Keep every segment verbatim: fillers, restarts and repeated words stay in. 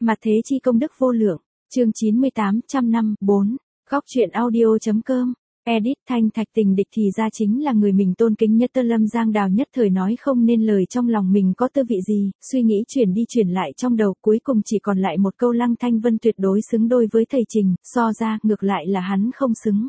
Mặt thế chi công đức vô lượng, chương chín mươi tám, trăm năm, bốn, góc truyện audio.com, edit Thanh Thạch Tình địch thì ra chính là người mình tôn kính nhất. Lâm Giang Đào nhất thời nói không nên lời trong lòng mình có tư vị gì, suy nghĩ chuyển đi chuyển lại trong đầu, cuối cùng chỉ còn lại một câu Lăng Thanh Vân tuyệt đối xứng đôi với thầy Trình, so ra ngược lại là hắn không xứng.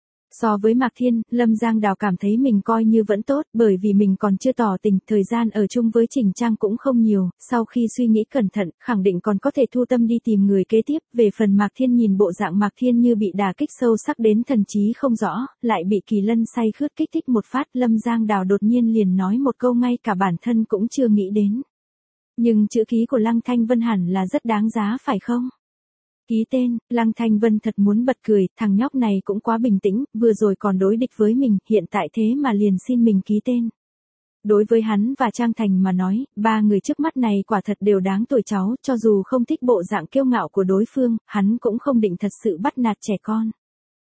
So với Mạc Thiên, Lâm Giang Đào cảm thấy mình coi như vẫn tốt, bởi vì mình còn chưa tỏ tình, thời gian ở chung với Trình Trang cũng không nhiều, sau khi suy nghĩ cẩn thận, khẳng định còn có thể thu tâm đi tìm người kế tiếp. Về phần Mạc Thiên, nhìn bộ dạng Mạc Thiên như bị đả kích sâu sắc đến thần trí không rõ, lại bị Kỳ Lân say khướt kích thích một phát, Lâm Giang Đào đột nhiên liền nói một câu ngay cả bản thân cũng chưa nghĩ đến. Nhưng chữ ký của Lăng Thanh Vân hẳn là rất đáng giá phải không? Ký tên, Lăng Thanh Vân thật muốn bật cười, thằng nhóc này cũng quá bình tĩnh, vừa rồi còn đối địch với mình, hiện tại thế mà liền xin mình ký tên. Đối với hắn và Trang Thành mà nói, ba người trước mắt này quả thật đều đáng tuổi cháu, cho dù không thích bộ dạng kiêu ngạo của đối phương, hắn cũng không định thật sự bắt nạt trẻ con.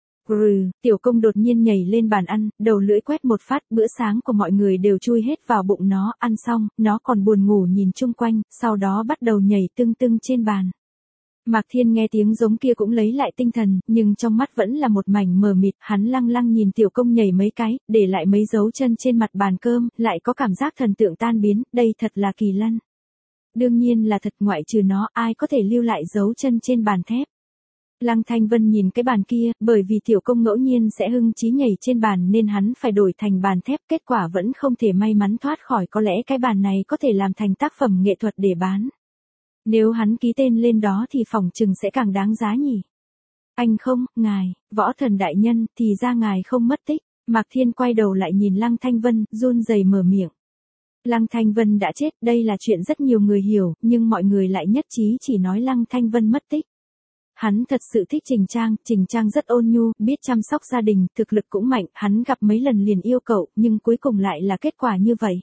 Rừ, tiểu công đột nhiên nhảy lên bàn ăn, đầu lưỡi quét một phát, bữa sáng của mọi người đều chui hết vào bụng nó, ăn xong, nó còn buồn ngủ nhìn chung quanh, sau đó bắt đầu nhảy tưng tưng trên bàn. Mạc Thiên nghe tiếng giống kia cũng lấy lại tinh thần, nhưng trong mắt vẫn là một mảnh mờ mịt, hắn lăng lăng nhìn tiểu công nhảy mấy cái, để lại mấy dấu chân trên mặt bàn cơm, lại có cảm giác thần tượng tan biến, đây thật là Kỳ Lân. Đương nhiên là thật, ngoại trừ nó, ai có thể lưu lại dấu chân trên bàn thép. Lăng Thanh Vân nhìn cái bàn kia, bởi vì tiểu công ngẫu nhiên sẽ hưng trí nhảy trên bàn nên hắn phải đổi thành bàn thép, kết quả vẫn không thể may mắn thoát khỏi, có lẽ cái bàn này có thể làm thành tác phẩm nghệ thuật để bán. Nếu hắn ký tên lên đó thì phỏng chừng sẽ càng đáng giá nhỉ. Anh không, ngài, Võ Thần đại nhân, thì ra ngài không mất tích. Mạc Thiên quay đầu lại nhìn Lăng Thanh Vân, run rẩy mở miệng. Lăng Thanh Vân đã chết, đây là chuyện rất nhiều người hiểu, nhưng mọi người lại nhất trí chỉ nói Lăng Thanh Vân mất tích. Hắn thật sự thích Trình Trang, Trình Trang rất ôn nhu, biết chăm sóc gia đình, thực lực cũng mạnh, hắn gặp mấy lần liền yêu cậu, nhưng cuối cùng lại là kết quả như vậy.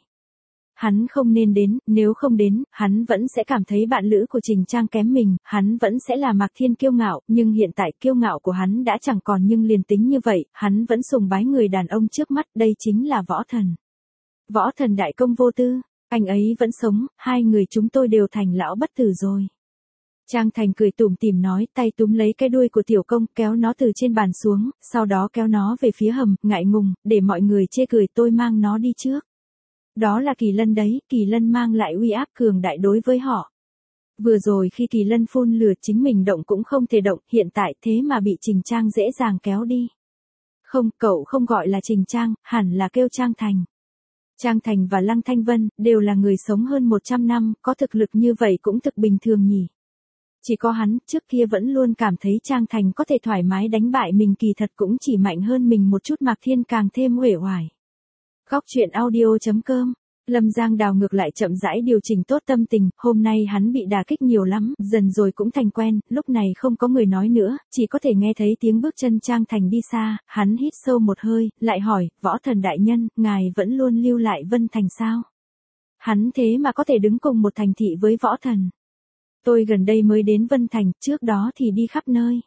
Hắn không nên đến, nếu không đến, hắn vẫn sẽ cảm thấy bạn lữ của Trình Trang kém mình, hắn vẫn sẽ là Mạc Thiên kiêu ngạo, nhưng hiện tại kiêu ngạo của hắn đã chẳng còn, nhưng liền tính như vậy, hắn vẫn sùng bái người đàn ông trước mắt, đây chính là Võ Thần. Võ Thần đại công vô tư, anh ấy vẫn sống, hai người chúng tôi đều thành lão bất tử rồi. Trang Thành cười tủm tỉm nói, tay túm lấy cái đuôi của tiểu công, kéo nó từ trên bàn xuống, sau đó kéo nó về phía hầm, ngại ngùng, để mọi người chê cười, tôi mang nó đi trước. Đó là Kỳ Lân đấy, Kỳ Lân mang lại uy áp cường đại đối với họ. Vừa rồi khi Kỳ Lân phun lửa chính mình động cũng không thể động, hiện tại thế mà bị Trình Trang dễ dàng kéo đi. Không, cậu không gọi là Trình Trang, hẳn là kêu Trang Thành. Trang Thành và Lăng Thanh Vân, đều là người sống hơn một trăm năm, có thực lực như vậy cũng thực bình thường nhỉ. Chỉ có hắn, trước kia vẫn luôn cảm thấy Trang Thành có thể thoải mái đánh bại mình, kỳ thật cũng chỉ mạnh hơn mình một chút. Mạc Thiên càng thêm uể oải. Góc truyện audio.com, Lâm Giang Đào ngược lại chậm rãi điều chỉnh tốt tâm tình, hôm nay hắn bị đả kích nhiều lắm, dần rồi cũng thành quen, lúc này không có người nói nữa, chỉ có thể nghe thấy tiếng bước chân Trang Thành đi xa, hắn hít sâu một hơi, lại hỏi, Võ Thần đại nhân, ngài vẫn luôn lưu lại Vân Thành sao? Hắn thế mà có thể đứng cùng một thành thị với Võ Thần. Tôi gần đây mới đến Vân Thành, trước đó thì đi khắp nơi.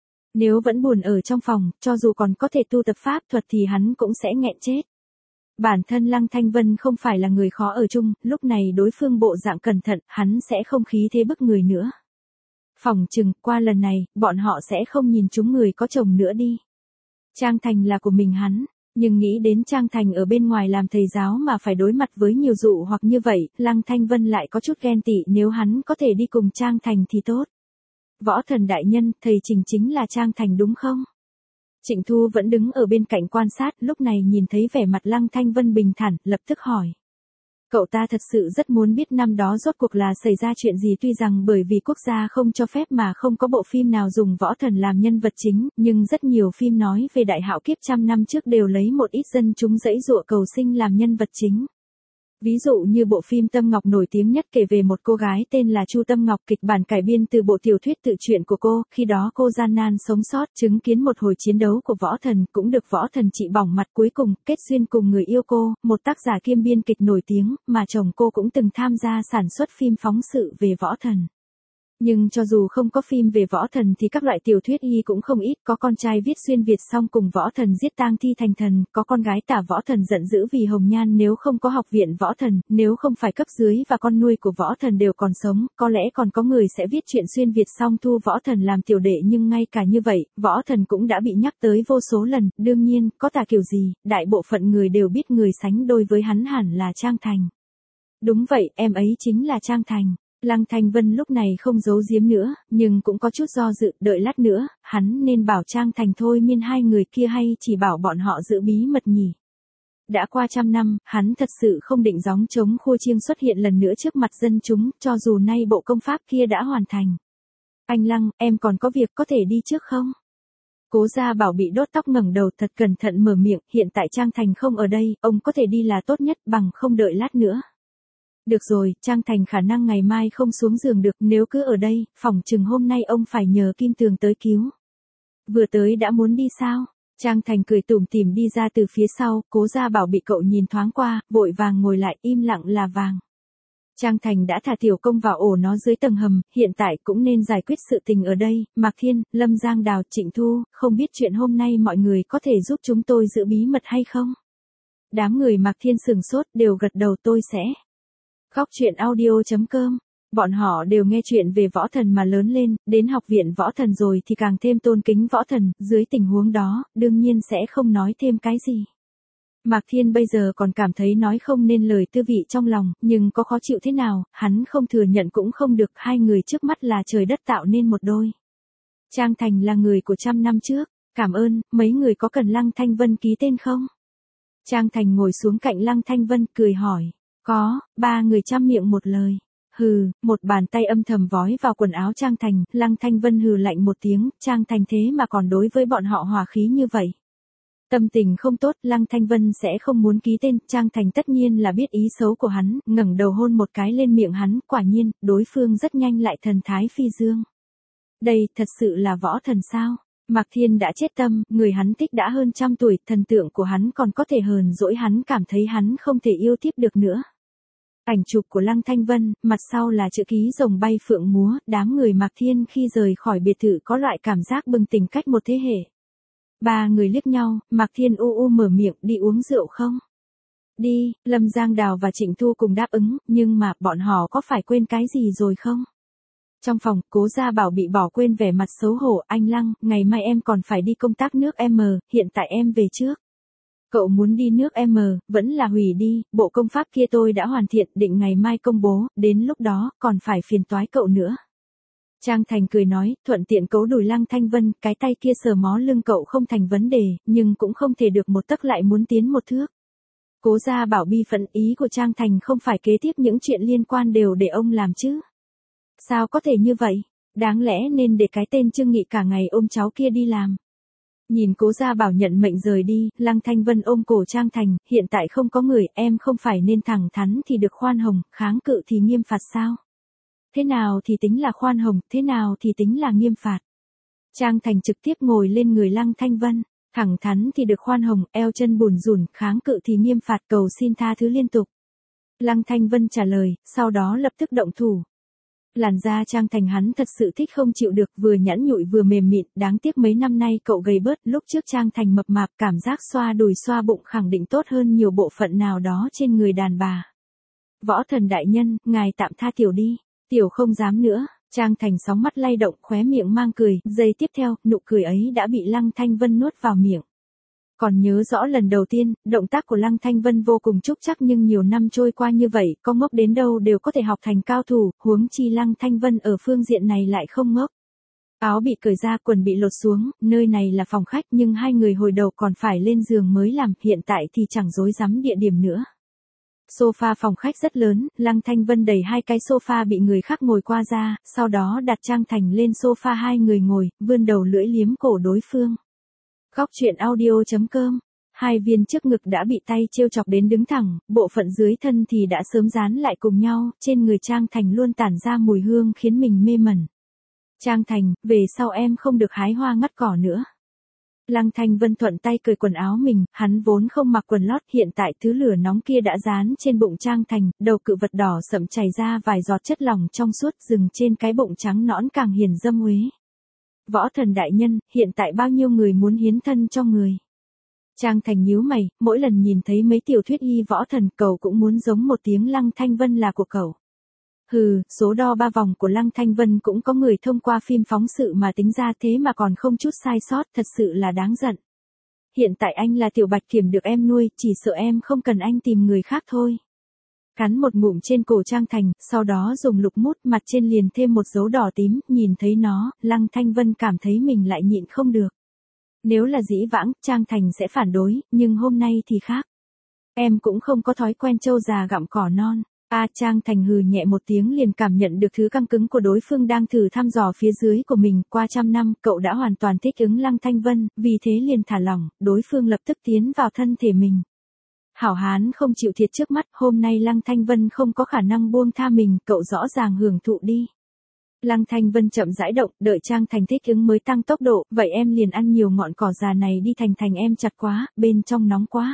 Nếu vẫn buồn ở trong phòng, cho dù còn có thể tu tập pháp thuật thì hắn cũng sẽ nghẹn chết. Bản thân Lăng Thanh Vân không phải là người khó ở chung, lúc này đối phương bộ dạng cẩn thận, hắn sẽ không khí thế bức người nữa. Phỏng chừng, qua lần này, bọn họ sẽ không nhìn chúng người có chồng nữa đi. Trang Thành là của mình hắn, nhưng nghĩ đến Trang Thành ở bên ngoài làm thầy giáo mà phải đối mặt với nhiều dụ hoặc như vậy, Lăng Thanh Vân lại có chút ghen tị, nếu hắn có thể đi cùng Trang Thành thì tốt. Võ Thần đại nhân, thầy Trình chính là Trang Thành đúng không? Trịnh Thu vẫn đứng ở bên cạnh quan sát, lúc này nhìn thấy vẻ mặt Lăng Thanh Vân bình thản, lập tức hỏi. Cậu ta thật sự rất muốn biết năm đó rốt cuộc là xảy ra chuyện gì, tuy rằng bởi vì quốc gia không cho phép mà không có bộ phim nào dùng Võ Thần làm nhân vật chính, nhưng rất nhiều phim nói về đại hạo kiếp trăm năm trước đều lấy một ít dân chúng dãy dụa cầu sinh làm nhân vật chính. Ví dụ như bộ phim Tâm Ngọc nổi tiếng nhất kể về một cô gái tên là Chu Tâm Ngọc, kịch bản cải biên từ bộ tiểu thuyết tự truyện của cô, khi đó cô gian nan sống sót, chứng kiến một hồi chiến đấu của Võ Thần, cũng được Võ Thần trị bỏng mặt, cuối cùng kết duyên cùng người yêu cô, một tác giả kiêm biên kịch nổi tiếng, mà chồng cô cũng từng tham gia sản xuất phim phóng sự về Võ Thần. Nhưng cho dù không có phim về võ thần thì các loại tiểu thuyết y cũng không ít, có con trai viết xuyên Việt xong cùng võ thần giết tang thi thành thần, có con gái tả võ thần giận dữ vì hồng nhan nếu không có học viện võ thần, nếu không phải cấp dưới và con nuôi của võ thần đều còn sống, có lẽ còn có người sẽ viết chuyện xuyên Việt xong thu võ thần làm tiểu đệ, nhưng ngay cả như vậy, võ thần cũng đã bị nhắc tới vô số lần, đương nhiên, có tả kiểu gì, đại bộ phận người đều biết người sánh đôi với hắn hẳn là Trang Thành. Đúng vậy, em ấy chính là Trang Thành. Lăng Thanh Vân lúc này không giấu giếm nữa, nhưng cũng có chút do dự, đợi lát nữa, hắn nên bảo Trang Thành thôi miên hai người kia hay chỉ bảo bọn họ giữ bí mật nhỉ. Đã qua trăm năm, hắn thật sự không định gióng trống khua chiêng xuất hiện lần nữa trước mặt dân chúng, cho dù nay bộ công pháp kia đã hoàn thành. Anh Lăng, em còn có việc có thể đi trước không? Cố Gia Bảo bị đốt tóc ngẩng đầu thật cẩn thận mở miệng, hiện tại Trang Thành không ở đây, ông có thể đi là tốt nhất bằng không đợi lát nữa. Được rồi, Trang Thành khả năng ngày mai không xuống giường được, nếu cứ ở đây, phỏng chừng hôm nay ông phải nhờ Kim Tường tới cứu. Vừa tới đã muốn đi sao? Trang Thành cười tủm tỉm đi ra từ phía sau, Cố Gia Bảo bị cậu nhìn thoáng qua, vội vàng ngồi lại, im lặng là vàng. Trang Thành đã thả tiểu công vào ổ nó dưới tầng hầm, hiện tại cũng nên giải quyết sự tình ở đây, Mạc Thiên, Lâm Giang Đào, Trịnh Thu, không biết chuyện hôm nay mọi người có thể giúp chúng tôi giữ bí mật hay không? Đám người Mạc Thiên sừng sốt đều gật đầu tôi sẽ. Góc truyện audio chấm com. Bọn họ đều nghe chuyện về võ thần mà lớn lên, đến học viện võ thần rồi thì càng thêm tôn kính võ thần, dưới tình huống đó, đương nhiên sẽ không nói thêm cái gì. Mạc Thiên bây giờ còn cảm thấy nói không nên lời tư vị trong lòng, nhưng có khó chịu thế nào, hắn không thừa nhận cũng không được, hai người trước mắt là trời đất tạo nên một đôi. Trang Thành là người của trăm năm trước, cảm ơn, mấy người có cần Lăng Thanh Vân ký tên không? Trang Thành ngồi xuống cạnh Lăng Thanh Vân, cười hỏi. Có, ba người chăm miệng một lời. Hừ, một bàn tay âm thầm vói vào quần áo Trang Thành, Lăng Thanh Vân hừ lạnh một tiếng, Trang Thành thế mà còn đối với bọn họ hòa khí như vậy. Tâm tình không tốt, Lăng Thanh Vân sẽ không muốn ký tên, Trang Thành tất nhiên là biết ý xấu của hắn, ngẩng đầu hôn một cái lên miệng hắn, quả nhiên, đối phương rất nhanh lại thần thái phi dương. Đây, thật sự là võ thần sao? Mạc Thiên đã chết tâm, người hắn thích đã hơn trăm tuổi, thần tượng của hắn còn có thể hờn dỗi hắn cảm thấy hắn không thể yêu tiếp được nữa. Ảnh chụp của Lăng Thanh Vân, mặt sau là chữ ký rồng bay phượng múa, đám người Mạc Thiên khi rời khỏi biệt thự có loại cảm giác bừng tỉnh cách một thế hệ. Ba người liếc nhau, Mạc Thiên u u mở miệng, đi uống rượu không? Đi, Lâm Giang Đào và Trịnh Thu cùng đáp ứng, nhưng mà bọn họ có phải quên cái gì rồi không? Trong phòng, Cố Gia Bảo bị bỏ quên vẻ mặt xấu hổ, anh Lăng, ngày mai em còn phải đi công tác nước M, hiện tại em về trước. Cậu muốn đi nước M, vẫn là hủy đi, bộ công pháp kia tôi đã hoàn thiện, định ngày mai công bố, đến lúc đó, còn phải phiền toái cậu nữa. Trang Thành cười nói, thuận tiện cấu đùi Lăng Thanh Vân, cái tay kia sờ mó lưng cậu không thành vấn đề, nhưng cũng không thể được một tấc lại muốn tiến một thước. Cố Gia Bảo bi phẫn, ý của Trang Thành không phải kế tiếp những chuyện liên quan đều để ông làm chứ. Sao có thể như vậy? Đáng lẽ nên để cái tên Trương Nghị cả ngày ôm cháu kia đi làm. Nhìn Cố Gia Bảo nhận mệnh rời đi, Lăng Thanh Vân ôm cổ Trang Thành, hiện tại không có người, em không phải nên thẳng thắn thì được khoan hồng, kháng cự thì nghiêm phạt sao? Thế nào thì tính là khoan hồng, thế nào thì tính là nghiêm phạt? Trang Thành trực tiếp ngồi lên người Lăng Thanh Vân, thẳng thắn thì được khoan hồng, eo chân bùn rùn, kháng cự thì nghiêm phạt, cầu xin tha thứ liên tục. Lăng Thanh Vân trả lời, sau đó lập tức động thủ. Làn da Trang Thành hắn thật sự thích không chịu được, vừa nhẵn nhụi vừa mềm mịn, đáng tiếc mấy năm nay cậu gầy bớt, lúc trước Trang Thành mập mạp, cảm giác xoa đùi xoa bụng khẳng định tốt hơn nhiều bộ phận nào đó trên người đàn bà. Võ thần đại nhân, ngài tạm tha tiểu đi, tiểu không dám nữa, Trang Thành sóng mắt lay động, khóe miệng mang cười, giây tiếp theo, nụ cười ấy đã bị Lăng Thanh Vân nuốt vào miệng. Còn nhớ rõ lần đầu tiên, động tác của Lăng Thanh Vân vô cùng trúc chắc nhưng nhiều năm trôi qua như vậy, có ngốc đến đâu đều có thể học thành cao thủ, huống chi Lăng Thanh Vân ở phương diện này lại không ngốc. Áo bị cởi ra, quần bị lột xuống, nơi này là phòng khách nhưng hai người hồi đầu còn phải lên giường mới làm, hiện tại thì chẳng rối rắm địa điểm nữa. Sofa phòng khách rất lớn, Lăng Thanh Vân đẩy hai cái sofa bị người khác ngồi qua ra, sau đó đặt Trang Thành lên sofa hai người ngồi, vươn đầu lưỡi liếm cổ đối phương. Góc truyện audio chấm com. Hai viên trước ngực đã bị tay trêu chọc đến đứng thẳng, bộ phận dưới thân thì đã sớm dán lại cùng nhau, trên người Trang Thành luôn tản ra mùi hương khiến mình mê mẩn. Trang Thành, về sau em không được hái hoa ngắt cỏ nữa. Lăng Thanh Vân thuận tay cởi quần áo mình, hắn vốn không mặc quần lót, hiện tại thứ lửa nóng kia đã dán trên bụng Trang Thành, đầu cự vật đỏ sậm chảy ra vài giọt chất lỏng trong suốt dừng trên cái bụng trắng nõn càng hiền dâm uế. Võ Thần đại nhân, hiện tại bao nhiêu người muốn hiến thân cho người? Trang Thành nhíu mày, mỗi lần nhìn thấy mấy tiểu thuyết y võ thần cậu cũng muốn giống một tiếng Lăng Thanh Vân là của cậu. Hừ, số đo ba vòng của Lăng Thanh Vân cũng có người thông qua phim phóng sự mà tính ra thế mà còn không chút sai sót, thật sự là đáng giận. Hiện tại anh là tiểu bạch kiểm được em nuôi, chỉ sợ em không cần anh tìm người khác thôi. Cắn một ngụm trên cổ Trang Thành, sau đó dùng lục mút mặt trên liền thêm một dấu đỏ tím, nhìn thấy nó, Lăng Thanh Vân cảm thấy mình lại nhịn không được. Nếu là dĩ vãng, Trang Thành sẽ phản đối, nhưng hôm nay thì khác. Em cũng không có thói quen trâu già gặm cỏ non. A Trang Thành hừ nhẹ một tiếng liền cảm nhận được thứ căng cứng của đối phương đang thử thăm dò phía dưới của mình. Qua trăm năm, cậu đã hoàn toàn thích ứng Lăng Thanh Vân, vì thế liền thả lỏng, đối phương lập tức tiến vào thân thể mình. Hảo hán không chịu thiệt trước mắt, hôm nay Lăng Thanh Vân không có khả năng buông tha mình, cậu rõ ràng hưởng thụ đi. Lăng Thanh Vân chậm rãi động, đợi Trang Thành thích ứng mới tăng tốc độ, vậy em liền ăn nhiều ngọn cỏ già này đi. Thành Thành em chặt quá, bên trong nóng quá.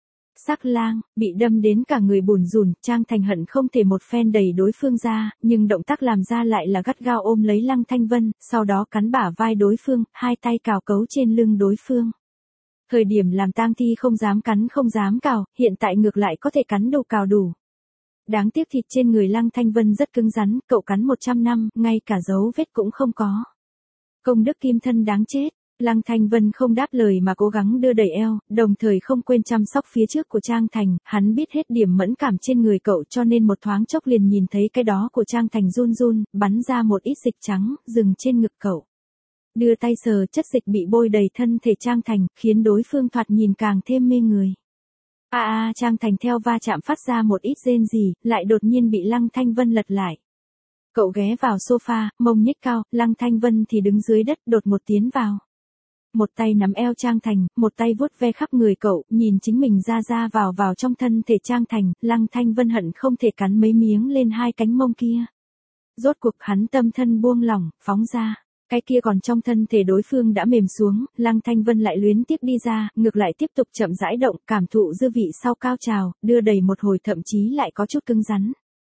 Sắc lang, bị đâm đến cả người bùn rùn, Trang Thành hận không thể một phen đẩy đối phương ra, nhưng động tác làm ra lại là gắt gao ôm lấy Lăng Thanh Vân, sau đó cắn bả vai đối phương, hai tay cào cấu trên lưng đối phương. Thời điểm làm tang thi không dám cắn không dám cào, hiện tại ngược lại có thể cắn đủ cào đủ. Đáng tiếc thịt trên người Lăng Thanh Vân rất cứng rắn, cậu cắn một trăm năm, ngay cả dấu vết cũng không có. Công đức kim thân đáng chết. Lăng Thanh Vân không đáp lời mà cố gắng đưa đẩy eo, đồng thời không quên chăm sóc phía trước của Trang Thành, hắn biết hết điểm mẫn cảm trên người cậu cho nên một thoáng chốc liền nhìn thấy cái đó của Trang Thành run run, bắn ra một ít dịch trắng, dừng trên ngực cậu. Đưa tay sờ chất dịch bị bôi đầy thân thể Trang Thành, khiến đối phương thoạt nhìn càng thêm mê người. A a Trang Thành theo va chạm phát ra một ít rên rỉ, lại đột nhiên bị Lăng Thanh Vân lật lại. Cậu ghé vào sofa, mông nhích cao, Lăng Thanh Vân thì đứng dưới đất đột một tiến vào. Một tay nắm eo Trang Thành, một tay vuốt ve khắp người cậu, nhìn chính mình ra ra vào vào trong thân thể Trang Thành, Lăng Thanh Vân hận không thể cắn mấy miếng lên hai cánh mông kia. Rốt cuộc hắn tâm thân buông lỏng, phóng ra. Cái kia còn trong thân thể đối phương đã mềm xuống, Lăng Thanh Vân lại luyến tiếc đi ra, ngược lại tiếp tục chậm rãi động, cảm thụ dư vị sau cao trào, đưa đầy một hồi thậm chí lại có chút cứng rắn.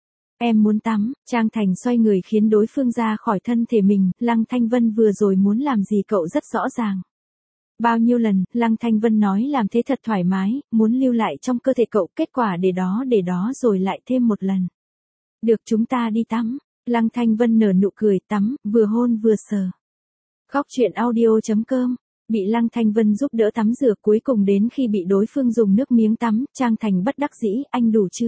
Em muốn tắm, Trang Thành xoay người khiến đối phương ra khỏi thân thể mình, Lăng Thanh Vân vừa rồi muốn làm gì cậu rất rõ ràng. Bao nhiêu lần, Lăng Thanh Vân nói làm thế thật thoải mái, muốn lưu lại trong cơ thể cậu, kết quả để đó để đó rồi lại thêm một lần. Được chúng ta đi tắm. Lăng Thanh Vân nở nụ cười tắm, vừa hôn vừa sờ. Góc truyện audio chấm com, bị Lăng Thanh Vân giúp đỡ tắm rửa cuối cùng đến khi bị đối phương dùng nước miếng tắm, Trang Thành bất đắc dĩ, anh đủ chưa?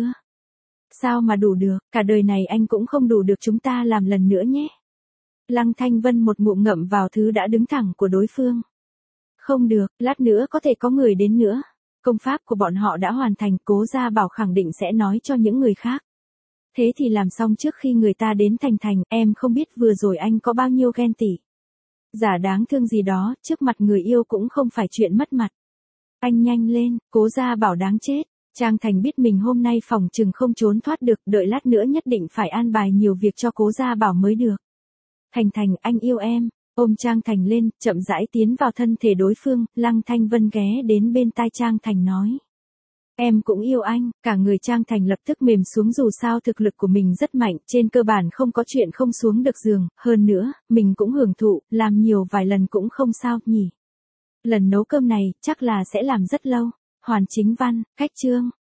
Sao mà đủ được, cả đời này anh cũng không đủ được chúng ta làm lần nữa nhé. Lăng Thanh Vân một ngụm ngậm vào thứ đã đứng thẳng của đối phương. Không được, lát nữa có thể có người đến nữa. Công pháp của bọn họ đã hoàn thành, Cố Gia Bảo khẳng định sẽ nói cho những người khác. Thế thì làm xong trước khi người ta đến. Thành Thành, em không biết vừa rồi anh có bao nhiêu ghen tị. Giả đáng thương gì đó, trước mặt người yêu cũng không phải chuyện mất mặt. Anh nhanh lên, Cố Gia Bảo đáng chết. Trang Thành biết mình hôm nay phòng chừng không trốn thoát được, đợi lát nữa nhất định phải an bài nhiều việc cho Cố Gia Bảo mới được. Thành Thành, anh yêu em. Ôm Trang Thành lên, chậm rãi tiến vào thân thể đối phương, Lăng Thanh Vân ghé đến bên tai Trang Thành nói. Em cũng yêu anh, cả người Trang Thành lập tức mềm xuống dù sao thực lực của mình rất mạnh, trên cơ bản không có chuyện không xuống được giường, hơn nữa, mình cũng hưởng thụ, làm nhiều vài lần cũng không sao, nhỉ. Lần nấu cơm này, chắc là sẽ làm rất lâu. Hoàn Chính Văn, cách chương.